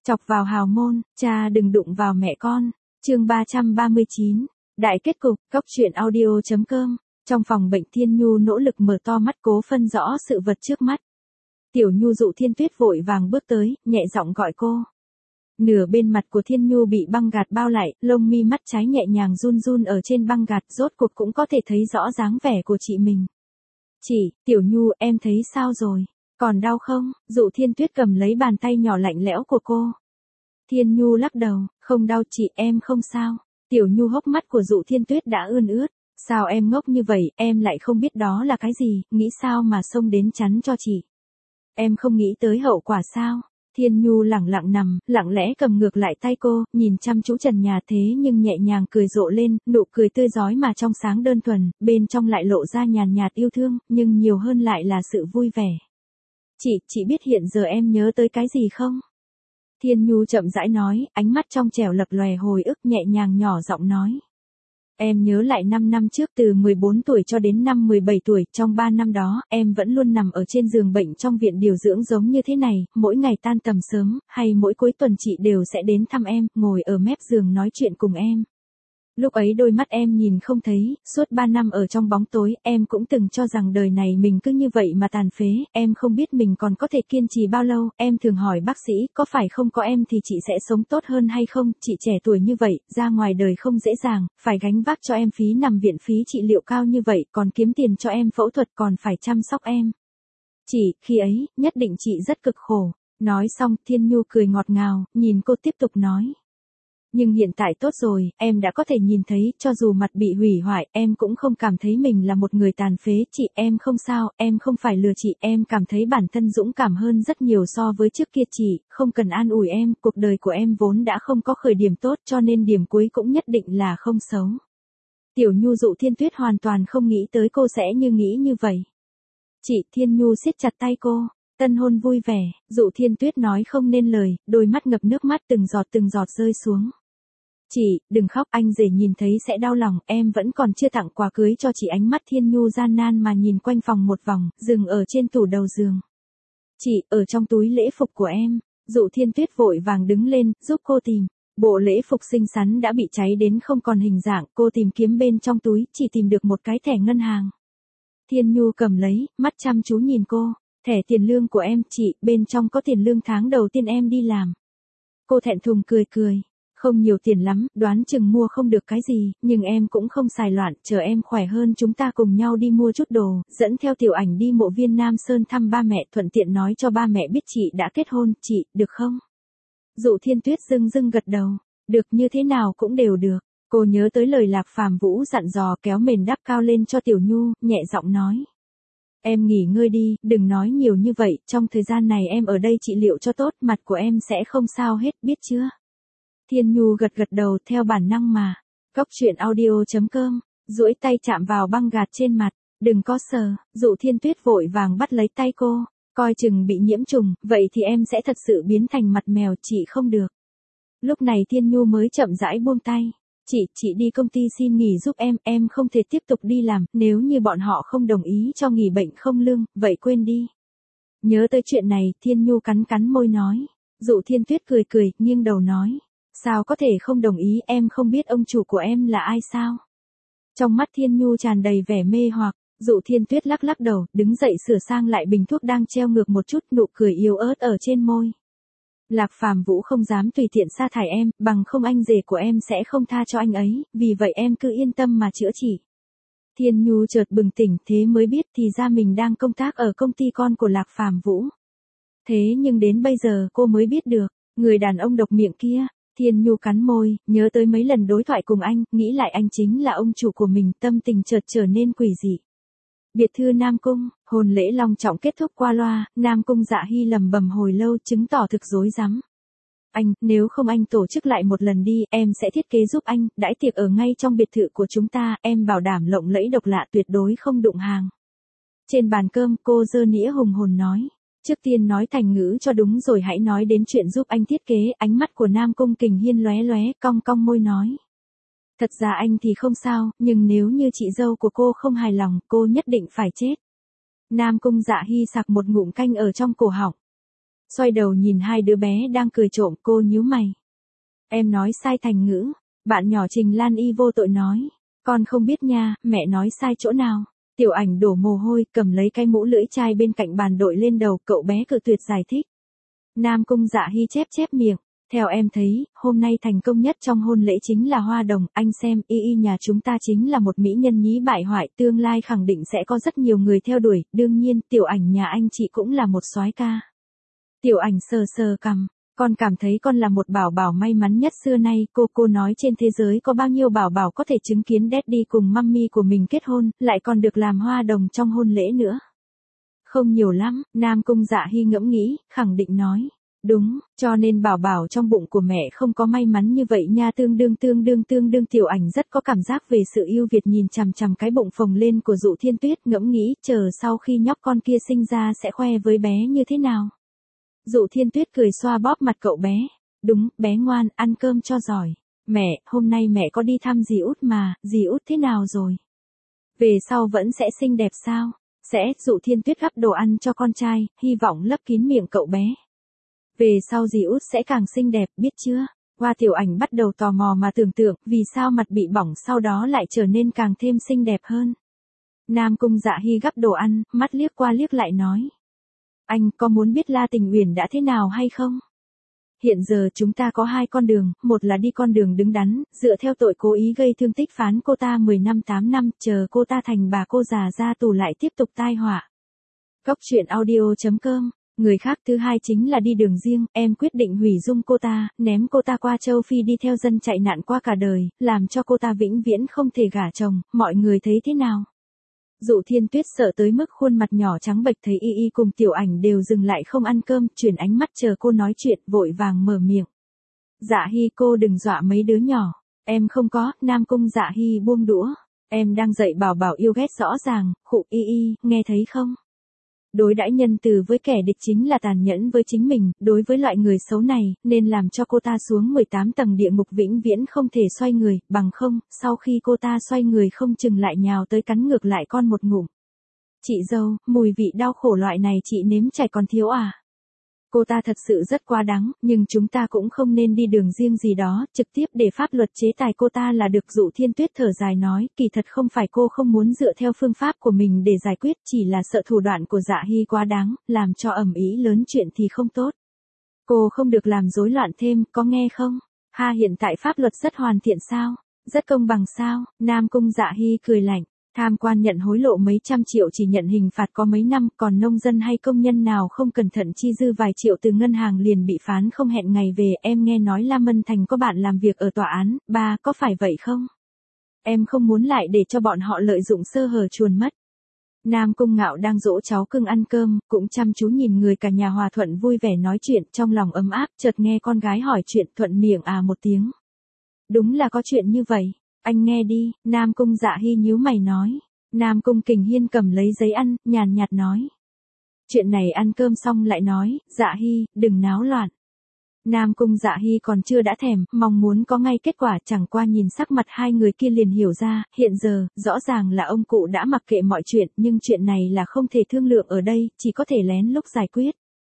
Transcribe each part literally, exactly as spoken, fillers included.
Chọc vào hào môn, cha đừng đụng vào mẹ con. Chương ba trăm ba mươi chín. Đại kết cục, góc truyện audio chấm com. Trong phòng bệnh Thiên Nhu nỗ lực mở to mắt cố phân rõ sự vật trước mắt. Tiểu Nhu Dụ Thiên Tuyết vội vàng bước tới, nhẹ giọng gọi cô. Nửa bên mặt của Thiên Nhu bị băng gạt bao lại, lông mi mắt trái nhẹ nhàng run run ở trên băng gạt, rốt cuộc cũng có thể thấy rõ dáng vẻ của chị mình. Chị, Tiểu Nhu, em thấy sao rồi? Còn đau không? Dụ Thiên Tuyết cầm lấy bàn tay nhỏ lạnh lẽo của cô. Thiên Nhu lắc đầu, không đau chị, em không sao. Tiểu Nhu hốc mắt của Dụ Thiên Tuyết đã ươn ướt. Sao em ngốc như vậy, em lại không biết đó là cái gì, nghĩ sao mà xông đến chắn cho chị. Em không nghĩ tới hậu quả sao? Thiên Nhu lẳng lặng nằm, lặng lẽ cầm ngược lại tay cô, nhìn chăm chú trần nhà thế nhưng nhẹ nhàng cười rộ lên, nụ cười tươi rói mà trong sáng đơn thuần, bên trong lại lộ ra nhàn nhạt yêu thương, nhưng nhiều hơn lại là sự vui vẻ. Chị, chị biết hiện giờ em nhớ tới cái gì không? Thiên Nhu chậm rãi nói, ánh mắt trong trẻo lập lòe hồi ức, nhẹ nhàng nhỏ giọng nói. Em nhớ lại năm năm trước, từ mười bốn tuổi cho đến năm mười bảy tuổi, trong ba năm đó, em vẫn luôn nằm ở trên giường bệnh trong viện điều dưỡng giống như thế này, mỗi ngày tan tầm sớm, hay mỗi cuối tuần chị đều sẽ đến thăm em, ngồi ở mép giường nói chuyện cùng em. Lúc ấy đôi mắt em nhìn không thấy, suốt ba năm ở trong bóng tối, em cũng từng cho rằng đời này mình cứ như vậy mà tàn phế, em không biết mình còn có thể kiên trì bao lâu, em thường hỏi bác sĩ, có phải không có em thì chị sẽ sống tốt hơn hay không, chị trẻ tuổi như vậy, ra ngoài đời không dễ dàng, phải gánh vác cho em phí nằm viện, phí trị liệu cao như vậy, còn kiếm tiền cho em phẫu thuật, còn phải chăm sóc em. Chị, khi ấy, nhất định chị rất cực khổ. Nói xong, Thiên Nhu cười ngọt ngào, nhìn cô tiếp tục nói. Nhưng hiện tại tốt rồi, em đã có thể nhìn thấy, cho dù mặt bị hủy hoại, em cũng không cảm thấy mình là một người tàn phế, chị, em không sao, em không phải lừa chị, em cảm thấy bản thân dũng cảm hơn rất nhiều so với trước kia chị, không cần an ủi em, cuộc đời của em vốn đã không có khởi điểm tốt cho nên điểm cuối cũng nhất định là không xấu. Tiểu Nhu Dụ Thiên Tuyết hoàn toàn không nghĩ tới cô sẽ như nghĩ như vậy. Chị, Thiên Nhu siết chặt tay cô. Tân hôn vui vẻ, Dụ Thiên Tuyết nói không nên lời, đôi mắt ngập nước mắt từng giọt từng giọt rơi xuống. Chị, đừng khóc, anh rể nhìn thấy sẽ đau lòng, em vẫn còn chưa tặng quà cưới cho chị. Ánh mắt Thiên Nhu gian nan mà nhìn quanh phòng một vòng, dừng ở trên tủ đầu giường. Chị, ở trong túi lễ phục của em. Dụ Thiên Tuyết vội vàng đứng lên, giúp cô tìm. Bộ lễ phục xinh xắn đã bị cháy đến không còn hình dạng, cô tìm kiếm bên trong túi, chỉ tìm được một cái thẻ ngân hàng. Thiên Nhu cầm lấy, mắt chăm chú nhìn cô. Thẻ tiền lương của em, chị, bên trong có tiền lương tháng đầu tiên em đi làm. Cô thẹn thùng cười cười. Không nhiều tiền lắm, đoán chừng mua không được cái gì, nhưng em cũng không xài loạn, chờ em khỏe hơn chúng ta cùng nhau đi mua chút đồ, dẫn theo Tiểu Ảnh đi mộ viên Nam Sơn thăm ba mẹ, thuận tiện nói cho ba mẹ biết chị đã kết hôn, chị, được không? Dụ Thiên Tuyết dưng dưng gật đầu, được, như thế nào cũng đều được. Cô nhớ tới lời Lạc Phàm Vũ dặn dò, kéo mền đắp cao lên cho Tiểu Nhu, nhẹ giọng nói. Em nghỉ ngơi đi, đừng nói nhiều như vậy, trong thời gian này em ở đây trị liệu cho tốt, mặt của em sẽ không sao hết, biết chưa? Thiên Nhu gật gật đầu theo bản năng mà. Góc truyện audio chấm com, duỗi tay chạm vào băng gạt trên mặt, đừng có sờ. Dụ Thiên Tuyết vội vàng bắt lấy tay cô, coi chừng bị nhiễm trùng, vậy thì em sẽ thật sự biến thành mặt mèo, chị không được. Lúc này Thiên Nhu mới chậm rãi buông tay. Chị, chị đi công ty xin nghỉ giúp em, em không thể tiếp tục đi làm, nếu như bọn họ không đồng ý cho nghỉ bệnh không lương, vậy quên đi. Nhớ tới chuyện này, Thiên Nhu cắn cắn môi nói. Dụ Thiên Tuyết cười cười, nghiêng đầu nói. Sao có thể không đồng ý, em không biết ông chủ của em là ai sao? Trong mắt Thiên Nhu tràn đầy vẻ mê hoặc, Dụ Thiên Tuyết lắc lắc đầu, đứng dậy sửa sang lại bình thuốc đang treo ngược một chút, nụ cười yếu ớt ở trên môi. Lạc Phàm Vũ không dám tùy tiện sa thải em, bằng không anh rể của em sẽ không tha cho anh ấy, vì vậy em cứ yên tâm mà chữa trị. Thiên Nhu chợt bừng tỉnh, thế mới biết thì ra mình đang công tác ở công ty con của Lạc Phàm Vũ. Thế nhưng đến bây giờ cô mới biết được, người đàn ông độc miệng kia. Thiên Nhu cắn môi, nhớ tới mấy lần đối thoại cùng anh, nghĩ lại anh chính là ông chủ của mình, tâm tình chợt trở nên quỷ dị. Biệt thự Nam Cung, hôn lễ long trọng kết thúc qua loa, Nam Cung Dạ Hy lầm bầm hồi lâu, chứng tỏ thực rối rắm. Anh, nếu không anh tổ chức lại một lần đi, em sẽ thiết kế giúp anh, đãi tiệc ở ngay trong biệt thự của chúng ta, em bảo đảm lộng lẫy độc lạ, tuyệt đối không đụng hàng. Trên bàn cơm, cô giơ nĩa hùng hồn nói. Trước tiên nói thành ngữ cho đúng rồi hãy nói đến chuyện giúp anh thiết kế. Ánh mắt của Nam Cung Kình Hiên lóe lóe, cong cong môi nói. Thật ra anh thì không sao, nhưng nếu như chị dâu của cô không hài lòng, cô nhất định phải chết. Nam Cung Dạ Hy sặc một ngụm canh ở trong cổ họng. Xoay đầu nhìn hai đứa bé đang cười trộm, cô nhíu mày. Em nói sai thành ngữ. Bạn nhỏ Trình Lan Y vô tội nói. Con không biết nha, mẹ nói sai chỗ nào. Tiểu Ảnh đổ mồ hôi, cầm lấy cái mũ lưỡi chai bên cạnh bàn đội lên đầu, cậu bé cự tuyệt giải thích. Nam Cung Dạ Hy chép chép miệng. Theo em thấy, hôm nay thành công nhất trong hôn lễ chính là hoa đồng, anh xem, y y nhà chúng ta chính là một mỹ nhân nhí bại hoại, tương lai khẳng định sẽ có rất nhiều người theo đuổi, đương nhiên, Tiểu Ảnh nhà anh chị cũng là một soái ca. Tiểu Ảnh sờ sờ cằm, con cảm thấy con là một bảo bảo may mắn nhất xưa nay, cô cô nói trên thế giới có bao nhiêu bảo bảo có thể chứng kiến daddy cùng mummy của mình kết hôn, lại còn được làm hoa đồng trong hôn lễ nữa. Không nhiều lắm, Nam Cung Dạ Hy ngẫm nghĩ, khẳng định nói. Đúng, cho nên bảo bảo trong bụng của mẹ không có may mắn như vậy nha, tương đương tương đương tương đương. Tiểu Ảnh rất có cảm giác về sự yêu Việt, nhìn chằm chằm cái bụng phồng lên của Dụ Thiên Tuyết, ngẫm nghĩ, chờ sau khi nhóc con kia sinh ra sẽ khoe với bé như thế nào. Dụ Thiên Tuyết cười xoa bóp mặt cậu bé. Đúng, bé ngoan, ăn cơm cho giỏi. Mẹ, hôm nay mẹ có đi thăm dì Út mà, dì Út thế nào rồi? Về sau vẫn sẽ xinh đẹp sao? Sẽ, Dụ Thiên Tuyết gắp đồ ăn cho con trai, hy vọng lấp kín miệng cậu bé. Về sau dì Út sẽ càng xinh đẹp, biết chưa? Hoa Tiểu Ảnh bắt đầu tò mò mà tưởng tượng, vì sao mặt bị bỏng sau đó lại trở nên càng thêm xinh đẹp hơn. Nam Cung Dạ Hy gắp đồ ăn, mắt liếc qua liếc lại nói. Anh có muốn biết La Tình Uyển đã thế nào hay không? Hiện giờ chúng ta có hai con đường, một là đi con đường đứng đắn, dựa theo tội cố ý gây thương tích phán cô ta mười năm tám năm, chờ cô ta thành bà cô già ra tù lại tiếp tục tai họa. Cóc truyện audio chấm com. Người khác thứ hai chính là đi đường riêng, em quyết định hủy dung cô ta, ném cô ta qua châu Phi đi theo dân chạy nạn qua cả đời, làm cho cô ta vĩnh viễn không thể gả chồng, mọi người thấy thế nào? Dụ Thiên Tuyết sợ tới mức khuôn mặt nhỏ trắng bệch, thấy y y cùng Tiểu Ảnh đều dừng lại không ăn cơm, chuyển ánh mắt chờ cô nói chuyện, vội vàng mở miệng. Dạ Hy, cô đừng dọa mấy đứa nhỏ. Em không có. Nam Cung Dạ Hy buông đũa. Em đang dạy bảo bảo yêu ghét rõ ràng, khụ y y, nghe thấy không? Đối đãi nhân từ với kẻ địch chính là tàn nhẫn với chính mình, đối với loại người xấu này, nên làm cho cô ta xuống mười tám tầng địa ngục vĩnh viễn không thể xoay người, bằng không, sau khi cô ta xoay người không chừng lại nhào tới cắn ngược lại con một ngụm. Chị dâu, mùi vị đau khổ loại này chị nếm trải còn thiếu à? Cô ta thật sự rất quá đáng, nhưng chúng ta cũng không nên đi đường riêng gì đó, trực tiếp để pháp luật chế tài cô ta là được. Dụ Thiên Tuyết thở dài nói, kỳ thật không phải cô không muốn dựa theo phương pháp của mình để giải quyết, chỉ là sợ thủ đoạn của Dạ Hy quá đáng, làm cho ầm ĩ lớn chuyện thì không tốt. Cô không được làm rối loạn thêm, có nghe không? Ha, hiện tại pháp luật rất hoàn thiện sao? Rất công bằng sao? Nam Cung Dạ Hy cười lạnh. Tham quan nhận hối lộ mấy trăm triệu chỉ nhận hình phạt có mấy năm, còn nông dân hay công nhân nào không cẩn thận chi dư vài triệu từ ngân hàng liền bị phán không hẹn ngày về. Em nghe nói Lam Mân Thành có bạn làm việc ở tòa án, ba, có phải vậy không? Em không muốn lại để cho bọn họ lợi dụng sơ hở chuồn mất. Nam Cung Ngạo đang dỗ cháu cưng ăn cơm, cũng chăm chú nhìn người cả nhà hòa thuận vui vẻ nói chuyện, trong lòng ấm áp, chợt nghe con gái hỏi chuyện, thuận miệng à một tiếng. Đúng là có chuyện như vậy. Anh nghe đi. Nam Cung Dạ Hy nhíu mày nói. Nam Cung Kình Hiên cầm lấy giấy ăn, nhàn nhạt nói. Chuyện này ăn cơm xong lại nói. Dạ Hy, đừng náo loạn. Nam Cung Dạ Hy còn chưa đã thèm, mong muốn có ngay kết quả, chẳng qua nhìn sắc mặt hai người kia liền hiểu ra, hiện giờ, rõ ràng là ông cụ đã mặc kệ mọi chuyện, nhưng chuyện này là không thể thương lượng ở đây, chỉ có thể lén lút giải quyết.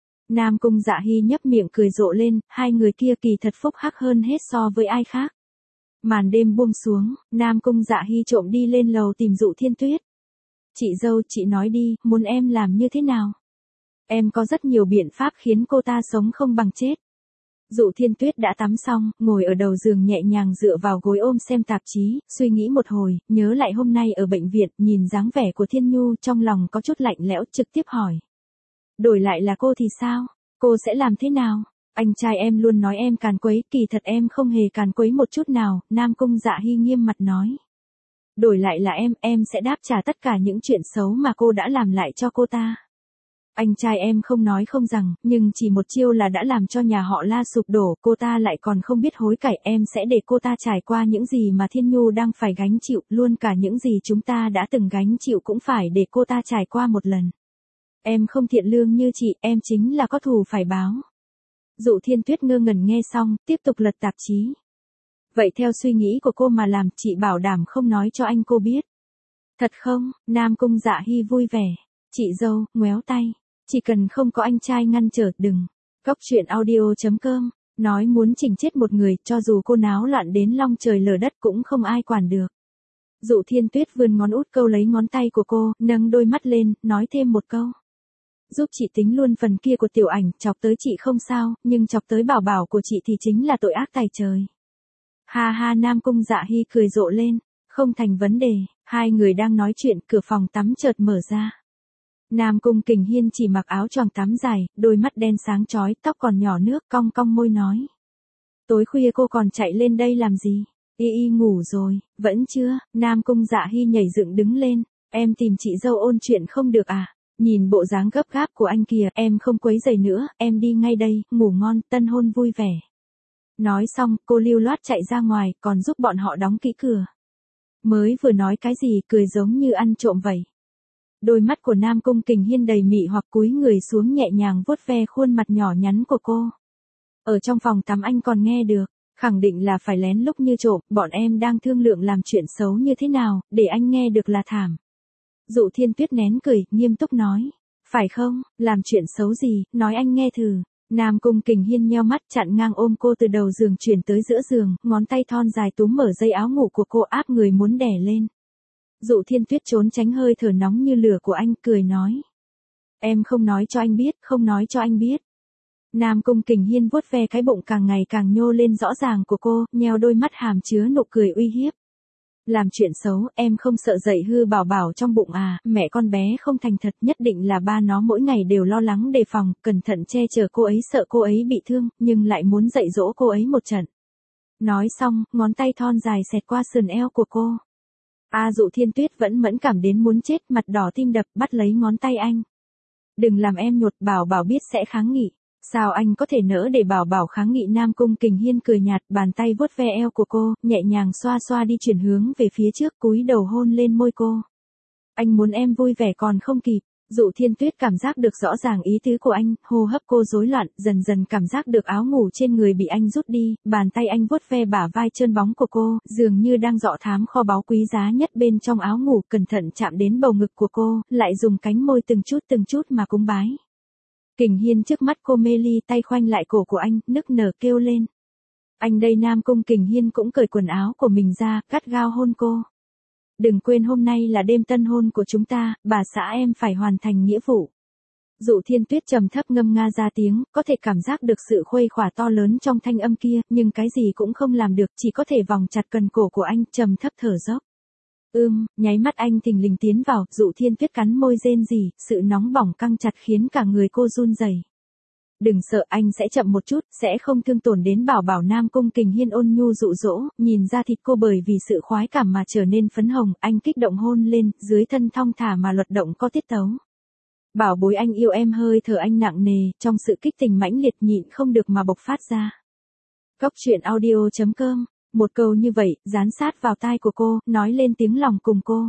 Nam Cung Dạ Hy nhấp miệng cười rộ lên, hai người kia kỳ thật phúc hắc hơn hết so với ai khác. Màn đêm buông xuống, Nam Cung Dạ Hy trộm đi lên lầu tìm Dụ Thiên Tuyết. Chị dâu, chị nói đi, muốn em làm như thế nào? Em có rất nhiều biện pháp khiến cô ta sống không bằng chết. Dụ Thiên Tuyết đã tắm xong, ngồi ở đầu giường nhẹ nhàng dựa vào gối ôm xem tạp chí, suy nghĩ một hồi, nhớ lại hôm nay ở bệnh viện, nhìn dáng vẻ của Thiên Nhu, trong lòng có chút lạnh lẽo, trực tiếp hỏi. Đổi lại là cô thì sao? Cô sẽ làm thế nào? Anh trai em luôn nói em càn quấy, kỳ thật em không hề càn quấy một chút nào. Nam Cung Dạ Hy nghiêm mặt nói. Đổi lại là em, em sẽ đáp trả tất cả những chuyện xấu mà cô đã làm lại cho cô ta. Anh trai em không nói không rằng, nhưng chỉ một chiêu là đã làm cho nhà họ La sụp đổ, cô ta lại còn không biết hối cải. Em sẽ để cô ta trải qua những gì mà Thiên Nhu đang phải gánh chịu, luôn cả những gì chúng ta đã từng gánh chịu cũng phải để cô ta trải qua một lần. Em không thiện lương như chị, em chính là có thù phải báo. Dụ Thiên Tuyết ngơ ngẩn nghe xong, tiếp tục lật tạp chí. Vậy theo suy nghĩ của cô mà làm, chị bảo đảm không nói cho anh cô biết. Thật không? Nam Cung Dạ Hy vui vẻ. Chị dâu, ngoéo tay. Chỉ cần không có anh trai ngăn trở, đừng. Cóc truyện audio chấm com, nói muốn chỉnh chết một người, cho dù cô náo loạn đến long trời lở đất cũng không ai quản được. Dụ Thiên Tuyết vươn ngón út câu lấy ngón tay của cô, nâng đôi mắt lên, nói thêm một câu. Giúp chị tính luôn phần kia của Tiểu Ảnh, chọc tới chị không sao, nhưng chọc tới bảo bảo của chị thì chính là tội ác tày trời. Ha ha, Nam Cung Dạ Hy cười rộ lên, không thành vấn đề. Hai người đang nói chuyện, cửa phòng tắm chợt mở ra. Nam Cung Kình Hiên chỉ mặc áo choàng tắm dài, đôi mắt đen sáng chói, tóc còn nhỏ nước, cong cong môi nói. Tối khuya cô còn chạy lên đây làm gì? Y y ngủ rồi, vẫn chưa? Nam Cung Dạ Hy nhảy dựng đứng lên, em tìm chị dâu ôn chuyện không được à? Nhìn bộ dáng gấp gáp của anh kìa, em không quấy rầy nữa, em đi ngay đây, ngủ ngon, tân hôn vui vẻ. Nói xong, cô lưu loát chạy ra ngoài, còn giúp bọn họ đóng kỹ cửa. Mới vừa nói cái gì, cười giống như ăn trộm vậy. Đôi mắt của Nam Cung Kình Hiên đầy mị hoặc cúi người xuống nhẹ nhàng vuốt ve khuôn mặt nhỏ nhắn của cô. Ở trong phòng tắm anh còn nghe được, khẳng định là phải lén lút như trộm, bọn em đang thương lượng làm chuyện xấu như thế nào, để anh nghe được là thảm. Dụ Thiên Tuyết nén cười, nghiêm túc nói. Phải không, làm chuyện xấu gì, nói anh nghe thử. Nam Cung Kình Hiên nheo mắt chặn ngang ôm cô từ đầu giường chuyển tới giữa giường, ngón tay thon dài túm mở dây áo ngủ của cô áp người muốn đè lên. Dụ Thiên Tuyết trốn tránh hơi thở nóng như lửa của anh, cười nói. Em không nói cho anh biết, không nói cho anh biết. Nam Cung Kình Hiên vuốt ve cái bụng càng ngày càng nhô lên rõ ràng của cô, nheo đôi mắt hàm chứa nụ cười uy hiếp. Làm chuyện xấu, em không sợ dậy hư bảo bảo trong bụng à, mẹ con bé không thành thật, nhất định là ba nó mỗi ngày đều lo lắng đề phòng, cẩn thận che chở cô ấy, sợ cô ấy bị thương, nhưng lại muốn dạy dỗ cô ấy một trận. Nói xong, ngón tay thon dài xẹt qua sườn eo của cô. A Dụ Thiên Tuyết vẫn mẫn cảm đến muốn chết, mặt đỏ tim đập, bắt lấy ngón tay anh. Đừng làm em nhột, bảo bảo biết sẽ kháng nghị. Sao anh có thể nỡ để bảo bảo kháng nghị? Nam Cung Kình Hiên cười nhạt, bàn tay vuốt ve eo của cô, nhẹ nhàng xoa xoa đi chuyển hướng về phía trước, cúi đầu hôn lên môi cô. Anh muốn em vui vẻ còn không kịp. Dụ Thiên Tuyết cảm giác được rõ ràng ý tứ của anh, hô hấp cô rối loạn, dần dần cảm giác được áo ngủ trên người bị anh rút đi, bàn tay anh vuốt ve bả vai trơn bóng của cô, dường như đang dọ thám kho báu quý giá nhất bên trong áo ngủ, cẩn thận chạm đến bầu ngực của cô, lại dùng cánh môi từng chút từng chút mà cúng bái. Kình Hiên trước mắt cô mê ly, tay khoanh lại cổ của anh, nức nở kêu lên. Anh đây. Nam Cung Kình Hiên cũng cởi quần áo của mình ra, gắt gao hôn cô. Đừng quên hôm nay là đêm tân hôn của chúng ta, bà xã em phải hoàn thành nghĩa vụ. Dụ Thiên Tuyết trầm thấp ngâm nga ra tiếng, có thể cảm giác được sự khuây khỏa to lớn trong thanh âm kia, nhưng cái gì cũng không làm được, chỉ có thể vòng chặt cần cổ của anh, trầm thấp thở dốc. Ưm, nháy mắt anh thình lình tiến vào, Dụ Thiên Tuyết cắn môi rên rỉ, sự nóng bỏng căng chặt khiến cả người cô run rẩy. Đừng sợ, anh sẽ chậm một chút, sẽ không thương tổn đến bảo bảo. Nam Cung Kình Hiên ôn nhu dụ dỗ, nhìn ra thịt cô bởi vì sự khoái cảm mà trở nên phấn hồng, anh kích động hôn lên, dưới thân thong thả mà luật động có tiết tấu. Bảo bối anh yêu em, hơi thở anh nặng nề, trong sự kích tình mãnh liệt nhịn không được mà bộc phát ra. Cóc truyện audio chấm com, một câu như vậy, dán sát vào tai của cô, nói lên tiếng lòng cùng cô.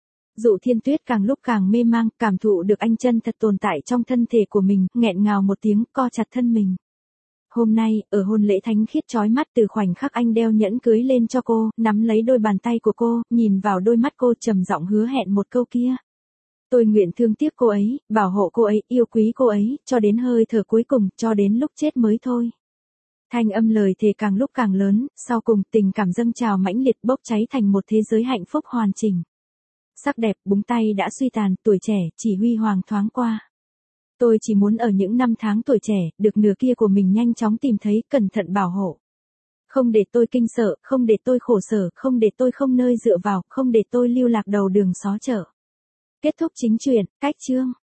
Dụ Thiên Tuyết càng lúc càng mê mang, cảm thụ được anh chân thật tồn tại trong thân thể của mình, nghẹn ngào một tiếng, co chặt thân mình. Hôm nay, ở hôn lễ thánh khiết chói mắt, từ khoảnh khắc anh đeo nhẫn cưới lên cho cô, nắm lấy đôi bàn tay của cô, nhìn vào đôi mắt cô, trầm giọng hứa hẹn một câu kia. Tôi nguyện thương tiếc cô ấy, bảo hộ cô ấy, yêu quý cô ấy, cho đến hơi thở cuối cùng, cho đến lúc chết mới thôi. Thanh âm lời thề càng lúc càng lớn, sau cùng tình cảm dâng trào mãnh liệt, bốc cháy thành một thế giới hạnh phúc hoàn chỉnh. Sắc đẹp, búng tay đã suy tàn, tuổi trẻ, chỉ huy hoàng thoáng qua. Tôi chỉ muốn ở những năm tháng tuổi trẻ, được nửa kia của mình nhanh chóng tìm thấy, cẩn thận bảo hộ. Không để tôi kinh sợ, không để tôi khổ sở, không để tôi không nơi dựa vào, không để tôi lưu lạc đầu đường xó chợ. Kết thúc chính truyện, cách chương.